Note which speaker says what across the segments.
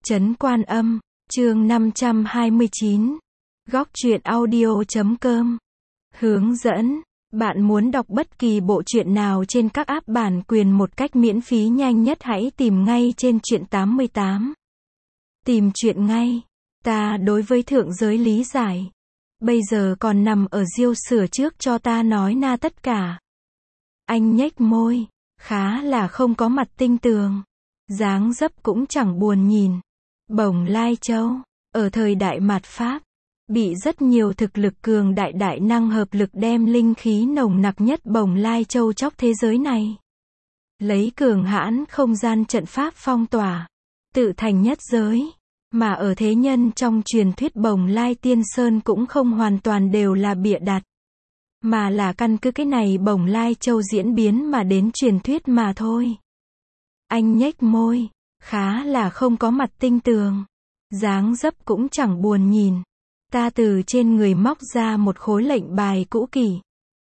Speaker 1: Trấn Quan Âm, chương 529. Góc truyện audio.com. Hướng dẫn. Bạn muốn đọc bất kỳ bộ truyện nào trên các app bản quyền một cách miễn phí nhanh nhất hãy tìm ngay trên Truyện 88. Tìm truyện ngay. Ta đối với thượng giới lý giải. Bây giờ còn nằm ở diêu sửa trước cho ta nói na tất cả. Anh nhếch môi. Khá là không có mặt tinh tường. Dáng dấp cũng chẳng buồn nhìn. Bổng Lai Châu, ở thời đại mạt Pháp, bị rất nhiều thực lực cường đại đại năng hợp lực đem linh khí nồng nặc nhất Bổng Lai Châu chóc thế giới này. Lấy cường hãn không gian trận pháp phong tỏa, tự thành nhất giới. Mà ở thế nhân trong truyền thuyết Bổng Lai Tiên Sơn cũng không hoàn toàn đều là bịa đặt. Mà là căn cứ cái này Bổng Lai Châu diễn biến mà đến truyền thuyết mà thôi. Anh nhếch môi. Khá là không có mặt tinh tường. Dáng dấp cũng chẳng buồn nhìn. Ta từ trên người móc ra một khối lệnh bài cũ kỷ.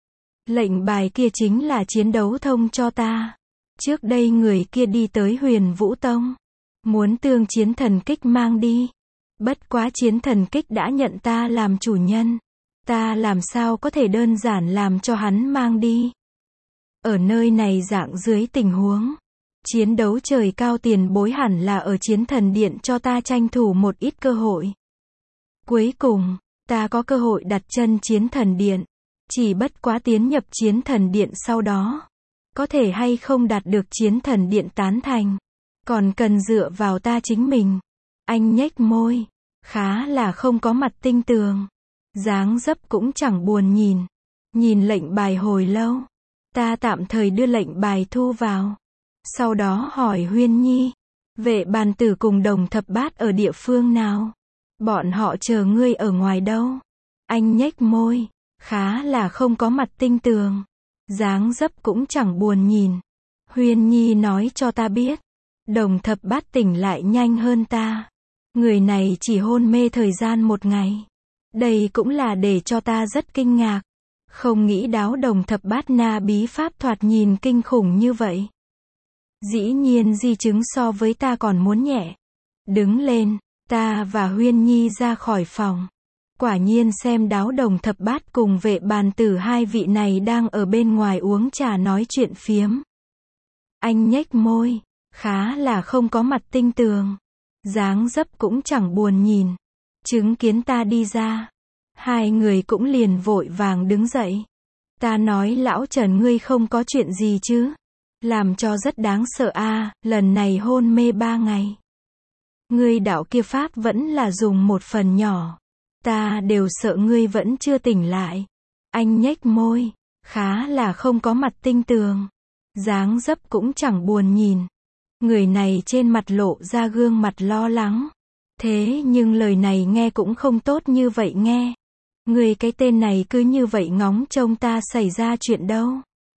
Speaker 1: Lệnh bài kia chính là chiến đấu thông cho ta. Trước đây người kia đi tới Huyền Vũ Tông. Muốn tương chiến thần kích mang đi. Bất quá chiến thần kích đã nhận ta làm chủ nhân. Ta làm sao có thể đơn giản làm cho hắn mang đi. Ở nơi này dạng dưới tình huống. Chiến đấu trời cao tiền bối hẳn là ở chiến thần điện cho ta tranh thủ một ít cơ hội. Cuối cùng, ta có cơ hội đặt chân chiến thần điện. Chỉ bất quá tiến nhập chiến thần điện sau đó. Có thể hay không đạt được chiến thần điện tán thành. Còn cần dựa vào ta chính mình. Anh nhếch môi. Khá là không có mặt tinh tường. Dáng dấp cũng chẳng buồn nhìn. Nhìn lệnh bài hồi lâu. Ta tạm thời đưa lệnh bài thu vào. Sau đó hỏi Huyên Nhi, Vệ Bàn Tử cùng Đồng Thập Bát ở địa phương nào? Bọn họ chờ ngươi ở ngoài đâu? Anh nhếch môi, khá là không có mặt tinh tường. Dáng dấp cũng chẳng buồn nhìn. Huyên Nhi nói cho ta biết, Đồng Thập Bát tỉnh lại nhanh hơn ta. Người này chỉ hôn mê thời gian một ngày. Đây cũng là để cho ta rất kinh ngạc. Không nghĩ đáo Đồng Thập Bát na bí pháp thoạt nhìn kinh khủng như vậy. Dĩ nhiên di chứng so với ta còn muốn nhẹ. Đứng lên, ta và Huyên Nhi ra khỏi phòng. Quả nhiên xem đáo Đồng Thập Bát cùng Vệ Bàn Tử hai vị này đang ở bên ngoài uống trà nói chuyện phiếm. Anh nhếch môi, khá là không có mặt tinh tường. Dáng dấp cũng chẳng buồn nhìn. Chứng kiến ta đi ra. Hai người cũng liền vội vàng đứng dậy. Ta nói lão Trần ngươi không có chuyện gì chứ? Làm cho rất đáng sợ a, lần này hôn mê 3 ngày. Ngươi đạo kia pháp vẫn là dùng một phần nhỏ. Ta đều sợ ngươi vẫn chưa tỉnh lại. Anh nhếch môi, khá là không có mặt tinh tường. Dáng dấp cũng chẳng buồn nhìn. Người này trên mặt lộ ra gương mặt lo lắng. Thế nhưng lời này nghe cũng không tốt như vậy nghe. Ngươi cái tên này cứ như vậy ngóng trông ta xảy ra chuyện đâu.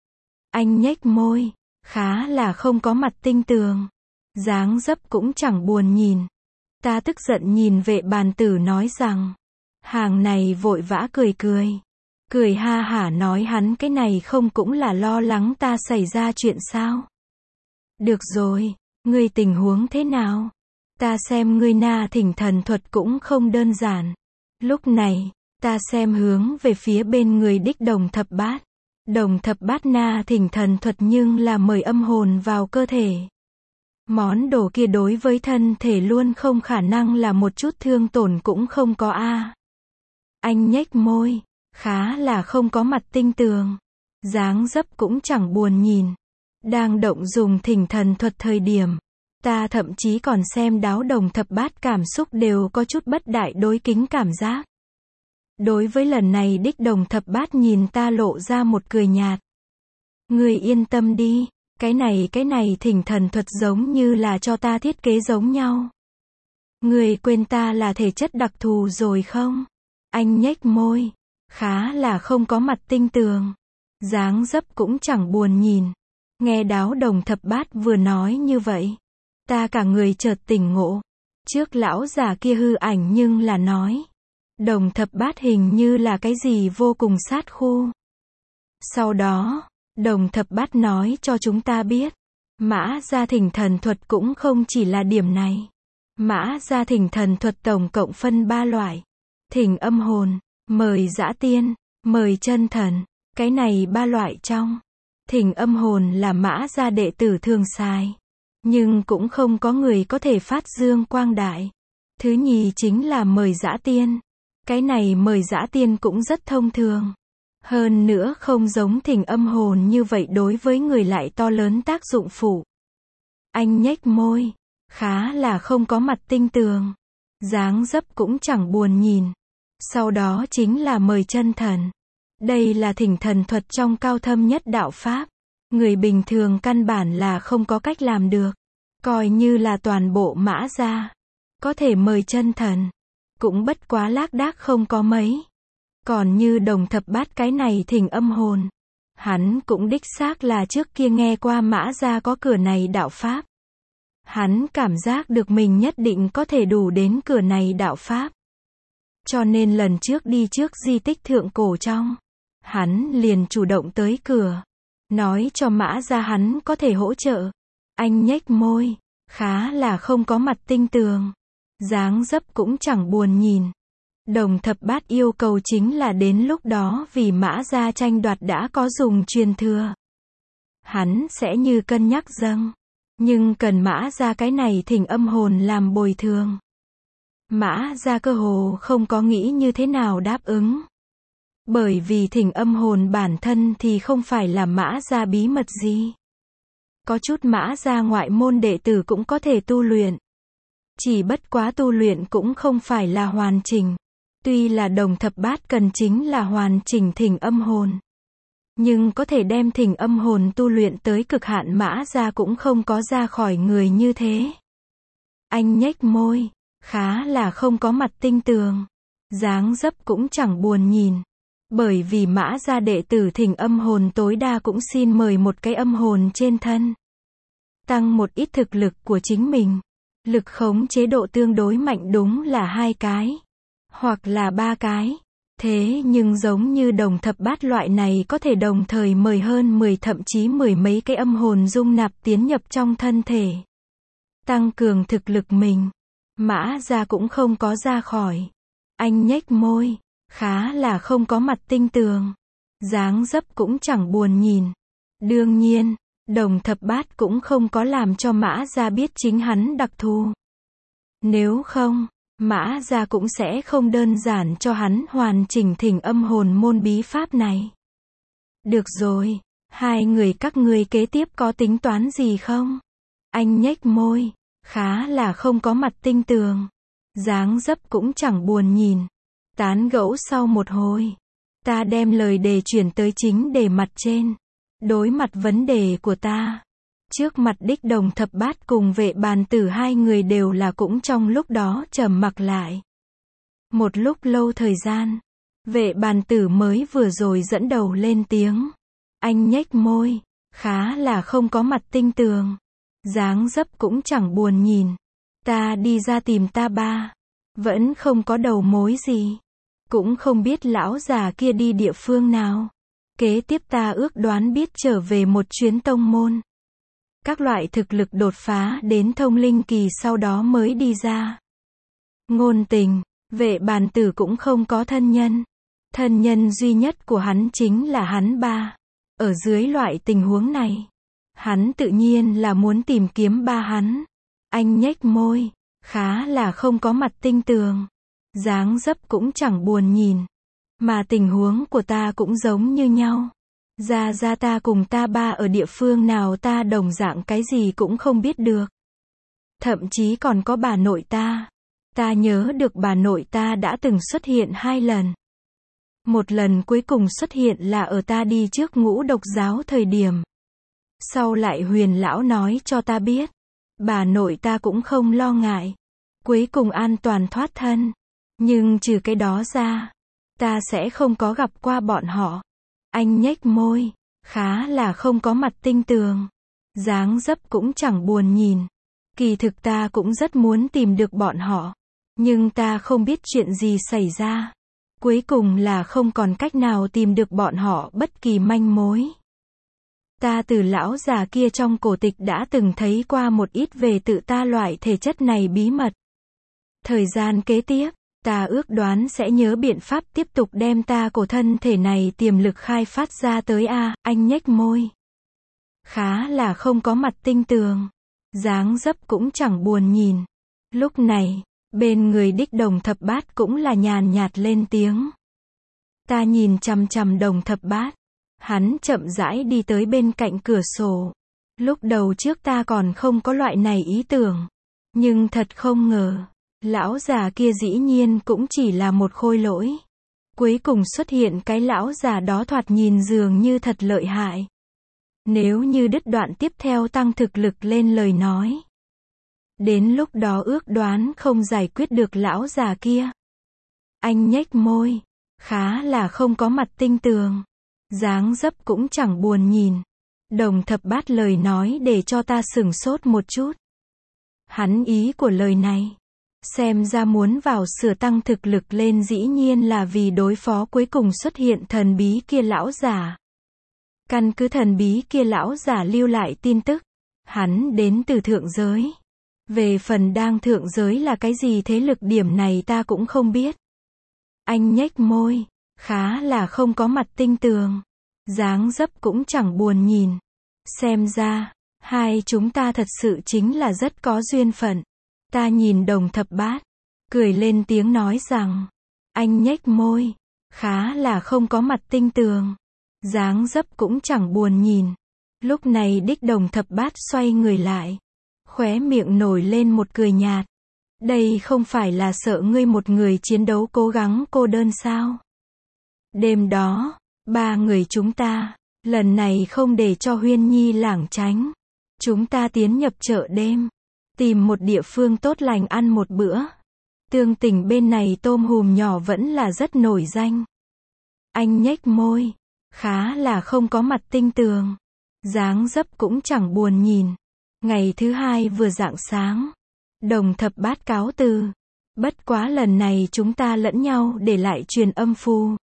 Speaker 1: Anh nhếch môi. Khá là không có mặt tinh tường. Dáng dấp cũng chẳng buồn nhìn. Ta tức giận nhìn Vệ Bàn Tử nói rằng. Hàng này vội vã cười cười. Cười ha hả nói hắn cái này không cũng là lo lắng ta xảy ra chuyện sao. Được rồi, ngươi tình huống thế nào? Ta xem ngươi na thỉnh thần thuật cũng không đơn giản. Lúc này, ta xem hướng về phía bên người đích Đồng Thập Bát. Đồng Thập Bát na thỉnh thần thuật nhưng là mời âm hồn vào cơ thể. Món đồ kia đối với thân thể luôn không khả năng là một chút thương tổn cũng không có a. Anh nhếch môi, khá là không có mặt tinh tường. Dáng dấp cũng chẳng buồn nhìn. Đang động dùng thỉnh thần thuật thời điểm. Ta thậm chí còn xem đáo Đồng Thập Bát cảm xúc đều có chút bất đại đối kính cảm giác. Đối với lần này đích Đồng Thập Bát nhìn ta lộ ra một cười nhạt. Ngươi yên tâm đi, cái này thỉnh thần thuật giống như là cho ta thiết kế giống nhau. Ngươi quên ta là thể chất đặc thù rồi không? Anh nhếch môi, khá là không có mặt tinh tường. Dáng dấp cũng chẳng buồn nhìn. Nghe đáo Đồng Thập Bát vừa nói như vậy. Ta cả người chợt tỉnh ngộ. Trước lão già kia hư ảnh nhưng là nói. Đồng Thập Bát hình như là cái gì vô cùng sát khu. Sau đó, Đồng Thập Bát nói cho chúng ta biết, Mã Gia thỉnh thần thuật cũng không chỉ là điểm này. Mã Gia thỉnh thần thuật tổng cộng phân 3 loại. Thỉnh âm hồn, mời dã tiên, mời chân thần. Cái này 3 loại trong. Thỉnh âm hồn là Mã Gia đệ tử thường xài. Nhưng cũng không có người có thể phát dương quang đại. Thứ nhì chính là mời dã tiên. Cái này mời dã tiên cũng rất thông thường. Hơn nữa không giống thỉnh âm hồn như vậy đối với người lại to lớn tác dụng phụ. Anh nhếch môi. Khá là không có mặt tinh tường. Dáng dấp cũng chẳng buồn nhìn. Sau đó chính là mời chân thần. Đây là thỉnh thần thuật trong cao thâm nhất đạo Pháp. Người bình thường căn bản là không có cách làm được. Coi như là toàn bộ Mã Gia. Có thể mời chân thần. Cũng bất quá lác đác không có mấy. Còn như Đồng Thập Bát cái này thỉnh âm hồn. Hắn cũng đích xác là trước kia nghe qua Mã Gia có cửa này đạo Pháp. Hắn cảm giác được mình nhất định có thể đủ đến cửa này đạo Pháp. Cho nên lần trước đi trước di tích thượng cổ trong. Hắn liền chủ động tới cửa. Nói cho Mã Gia hắn có thể hỗ trợ. Anh nhếch môi. Khá là không có mặt tinh tường. Dáng dấp cũng chẳng buồn nhìn. Đồng Thập Bát yêu cầu chính là đến lúc đó vì Mã Gia tranh đoạt đã có dùng truyền thừa. Hắn sẽ như cân nhắc dâng. Nhưng cần Mã Gia cái này thỉnh âm hồn làm bồi thường. Mã Gia cơ hồ không có nghĩ như thế nào đáp ứng. Bởi vì thỉnh âm hồn bản thân thì không phải là Mã Gia bí mật gì. Có chút Mã Gia ngoại môn đệ tử cũng có thể tu luyện. Chỉ bất quá tu luyện cũng không phải là hoàn chỉnh. Tuy là Đồng Thập Bát cần chính là hoàn chỉnh thỉnh âm hồn. Nhưng có thể đem thỉnh âm hồn tu luyện tới cực hạn Mã Gia cũng không có ra khỏi người như thế. Anh nhếch môi. Khá là không có mặt tinh tường. Dáng dấp cũng chẳng buồn nhìn. Bởi vì Mã Gia đệ tử thỉnh âm hồn tối đa cũng xin mời một cái âm hồn trên thân. Tăng một ít thực lực của chính mình. Lực khống chế độ tương đối mạnh đúng là 2 cái. Hoặc là 3 cái. Thế nhưng giống như Đồng Thập Bát loại này có thể đồng thời mời hơn 10 thậm chí 10 mấy cái âm hồn dung nạp tiến nhập trong thân thể. Tăng cường thực lực mình. Mã Gia cũng không có ra khỏi. Anh nhếch môi. Khá là không có mặt tinh tường. Dáng dấp cũng chẳng buồn nhìn. Đương nhiên, Đồng Thập Bát cũng không có làm cho Mã Gia biết chính hắn đặc thù. Nếu không, Mã Gia cũng sẽ không đơn giản cho hắn hoàn chỉnh thỉnh âm hồn môn bí pháp này. Được rồi, hai người các ngươi kế tiếp có tính toán gì không? Anh nhếch môi. Khá là không có mặt tinh tường. Dáng dấp cũng chẳng buồn nhìn. Tán gẫu sau một hồi. Ta đem lời đề chuyển tới chính đề mặt trên. Đối mặt vấn đề của ta. Trước mặt đích Đồng Thập Bát cùng Vệ Bàn Tử hai người đều là cũng trong lúc đó trầm mặc lại. Một lúc lâu thời gian. Vệ Bàn Tử mới vừa rồi dẫn đầu lên tiếng. Anh nhếch môi. Khá là không có mặt tinh tường. Dáng dấp cũng chẳng buồn nhìn. Ta đi ra tìm ta ba. Vẫn không có đầu mối gì. Cũng không biết lão già kia đi địa phương nào. Kế tiếp ta ước đoán biết trở về một chuyến tông môn. Các loại thực lực đột phá đến thông linh kỳ sau đó mới đi ra. Ngôn Tình, Vệ Bàn Tử cũng không có thân nhân. Thân nhân duy nhất của hắn chính là hắn ba. Ở dưới loại tình huống này, hắn tự nhiên là muốn tìm kiếm ba hắn. Anh nhếch môi. Khá là không có mặt tinh tường. Dáng dấp cũng chẳng buồn nhìn. Mà tình huống của ta cũng giống như nhau. Ra ta cùng ta ba ở địa phương nào ta đồng dạng cái gì cũng không biết được. Thậm chí còn có bà nội ta. Ta nhớ được bà nội ta đã từng xuất hiện 2 lần. Một lần cuối cùng xuất hiện là ở ta đi trước Ngũ Độc giáo thời điểm. Sau lại Huyền lão nói cho ta biết. Bà nội ta cũng không lo ngại. Cuối cùng an toàn thoát thân. Nhưng trừ cái đó ra, ta sẽ không có gặp qua bọn họ. Anh nhếch môi. Khá là không có mặt tinh tường. Dáng dấp cũng chẳng buồn nhìn. Kỳ thực ta cũng rất muốn tìm được bọn họ. Nhưng ta không biết chuyện gì xảy ra. Cuối cùng là không còn cách nào tìm được bọn họ bất kỳ manh mối. Ta từ lão già kia trong cổ tịch đã từng thấy qua một ít về tự ta loại thể chất này bí mật. Thời gian kế tiếp, ta ước đoán sẽ nhớ biện pháp tiếp tục đem ta cổ thân thể này tiềm lực khai phát ra tới a. Anh nhếch môi. Khá là không có mặt tinh tường. Dáng dấp cũng chẳng buồn nhìn. Lúc này, bên người Đích Đồng Thập Bát cũng là nhàn nhạt lên tiếng. Ta nhìn chằm chằm Đồng Thập Bát. Hắn chậm rãi đi tới bên cạnh cửa sổ. Lúc đầu trước ta còn không có loại này ý tưởng. Nhưng thật không ngờ, lão già kia dĩ nhiên cũng chỉ là một khôi lỗi. Cuối cùng xuất hiện cái lão già đó thoạt nhìn dường như thật lợi hại. Nếu như đứt đoạn tiếp theo tăng thực lực lên lời nói. Đến lúc đó ước đoán không giải quyết được lão già kia. Anh nhếch môi. Khá là không có mặt tinh tường. Dáng dấp cũng chẳng buồn nhìn. Đồng Thập Bát lời nói để cho ta sửng sốt một chút. Hắn ý của lời này. Xem ra muốn vào sửa tăng thực lực lên dĩ nhiên là vì đối phó cuối cùng xuất hiện thần bí kia lão giả. Căn cứ thần bí kia lão giả lưu lại tin tức. Hắn đến từ thượng giới. Về phần đang thượng giới là cái gì thế lực điểm này ta cũng không biết. Anh nhếch môi. Khá là không có mặt tinh tường. Dáng dấp cũng chẳng buồn nhìn. Xem ra, hai chúng ta thật sự chính là rất có duyên phận. Ta nhìn Đồng Thập Bát. Cười lên tiếng nói rằng. Anh nhếch môi. Khá là không có mặt tinh tường. Dáng dấp cũng chẳng buồn nhìn. Lúc này Đích Đồng Thập Bát xoay người lại. Khóe miệng nổi lên một cười nhạt. Đây không phải là sợ ngươi một người chiến đấu cố gắng cô đơn sao? Đêm đó, ba người chúng ta, lần này không để cho Huyên Nhi lảng tránh. Chúng ta tiến nhập chợ đêm. Tìm một địa phương tốt lành ăn một bữa. Tương Tỉnh bên này tôm hùm nhỏ vẫn là rất nổi danh. Anh nhếch môi. Khá là không có mặt tinh tường. Dáng dấp cũng chẳng buồn nhìn. Ngày thứ hai vừa rạng sáng. Đồng Thập Bát cáo từ. Bất quá lần này chúng ta lẫn nhau để lại truyền âm phù.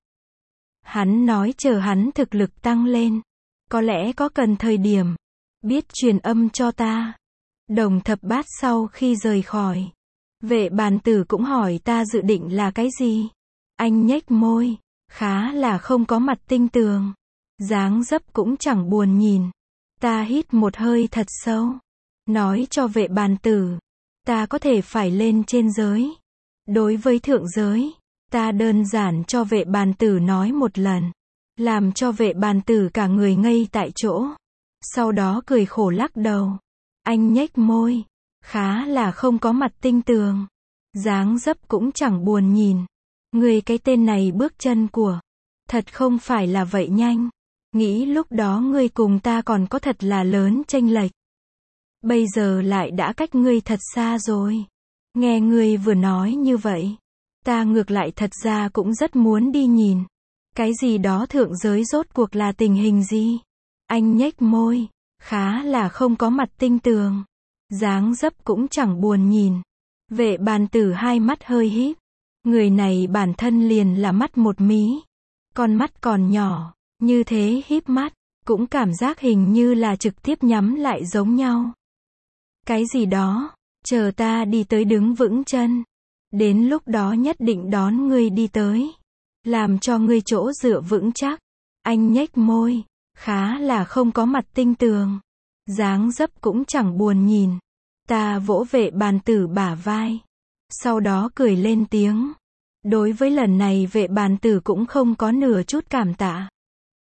Speaker 1: Hắn nói chờ hắn thực lực tăng lên. Có lẽ có cần thời điểm. Biết truyền âm cho ta. Đồng Thập Bát sau khi rời khỏi. Vệ bàn tử cũng hỏi ta dự định là cái gì. Anh nhếch môi. Khá là không có mặt tinh tường. Dáng dấp cũng chẳng buồn nhìn. Ta hít một hơi thật sâu. Nói cho vệ bàn tử. Ta có thể phải lên trên giới. Đối với thượng giới. Ta đơn giản cho vệ bàn tử nói một lần. Làm cho vệ bàn tử cả người ngây tại chỗ. Sau đó cười khổ lắc đầu. Anh nhếch môi. Khá là không có mặt tinh tường. Dáng dấp cũng chẳng buồn nhìn. Người cái tên này bước chân của. Thật không phải là vậy nhanh. Nghĩ lúc đó ngươi cùng ta còn có thật là lớn chênh lệch. Bây giờ lại đã cách ngươi thật xa rồi. Nghe ngươi vừa nói như vậy. Ta ngược lại thật ra cũng rất muốn đi nhìn. Cái gì đó thượng giới rốt cuộc là tình hình gì? Anh nhếch môi. Khá là không có mặt tinh tường. Dáng dấp cũng chẳng buồn nhìn. Vệ bàn tử hai mắt hơi híp. Người này bản thân liền là mắt một mí. Con mắt còn nhỏ. Như thế híp mắt. Cũng cảm giác hình như là trực tiếp nhắm lại giống nhau. Cái gì đó. Chờ ta đi tới đứng vững chân. Đến lúc đó nhất định đón ngươi đi tới. Làm cho ngươi chỗ dựa vững chắc. Anh nhếch môi. Khá là không có mặt tinh tường. Dáng dấp cũng chẳng buồn nhìn. Ta vỗ vệ bàn tử bả vai. Sau đó cười lên tiếng. Đối với lần này vệ bàn tử cũng không có nửa chút cảm tạ.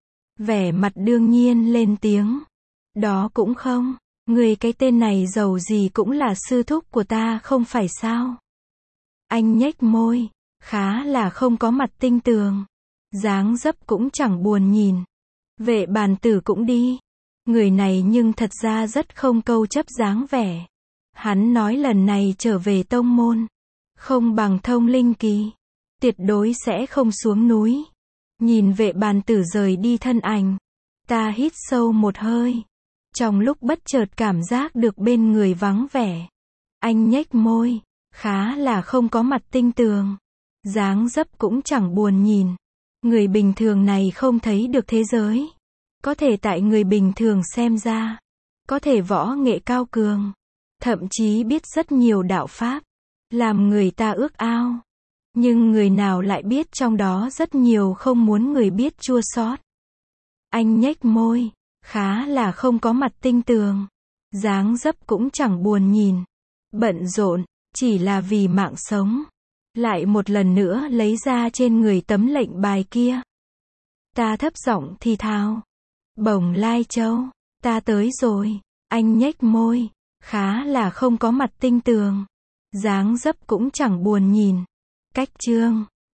Speaker 1: Vẻ mặt đương nhiên lên tiếng. Đó cũng không. Người cái tên này giàu gì cũng là sư thúc của ta không phải sao. Anh nhếch môi. Khá là không có mặt tinh tường. Dáng dấp cũng chẳng buồn nhìn. Vệ bàn tử cũng đi. Người này nhưng thật ra rất không câu chấp dáng vẻ. Hắn nói lần này trở về tông môn. Không bằng thông linh kỳ. Tuyệt đối sẽ không xuống núi. Nhìn vệ bàn tử rời đi thân ảnh. Ta hít sâu một hơi. Trong lúc bất chợt cảm giác được bên người vắng vẻ. Anh nhếch môi. Khá là không có mặt tinh tường. Dáng dấp cũng chẳng buồn nhìn. Người bình thường này không thấy được thế giới. Có thể tại người bình thường xem ra. Có thể võ nghệ cao cường. Thậm chí biết rất nhiều đạo pháp. làm người ta ước ao. Nhưng người nào lại biết trong đó rất nhiều không muốn người biết chua xót. Anh nhếch môi, khá là không có mặt tinh tường. Dáng dấp cũng chẳng buồn nhìn. Bận rộn, chỉ là vì mạng sống. Lại một lần nữa lấy ra trên người tấm lệnh bài kia. Ta thấp giọng thì thào. Bồng Lai Châu, ta tới rồi. Anh nhếch môi, khá là không có mặt tinh tường. Dáng dấp cũng chẳng buồn nhìn. Cách chương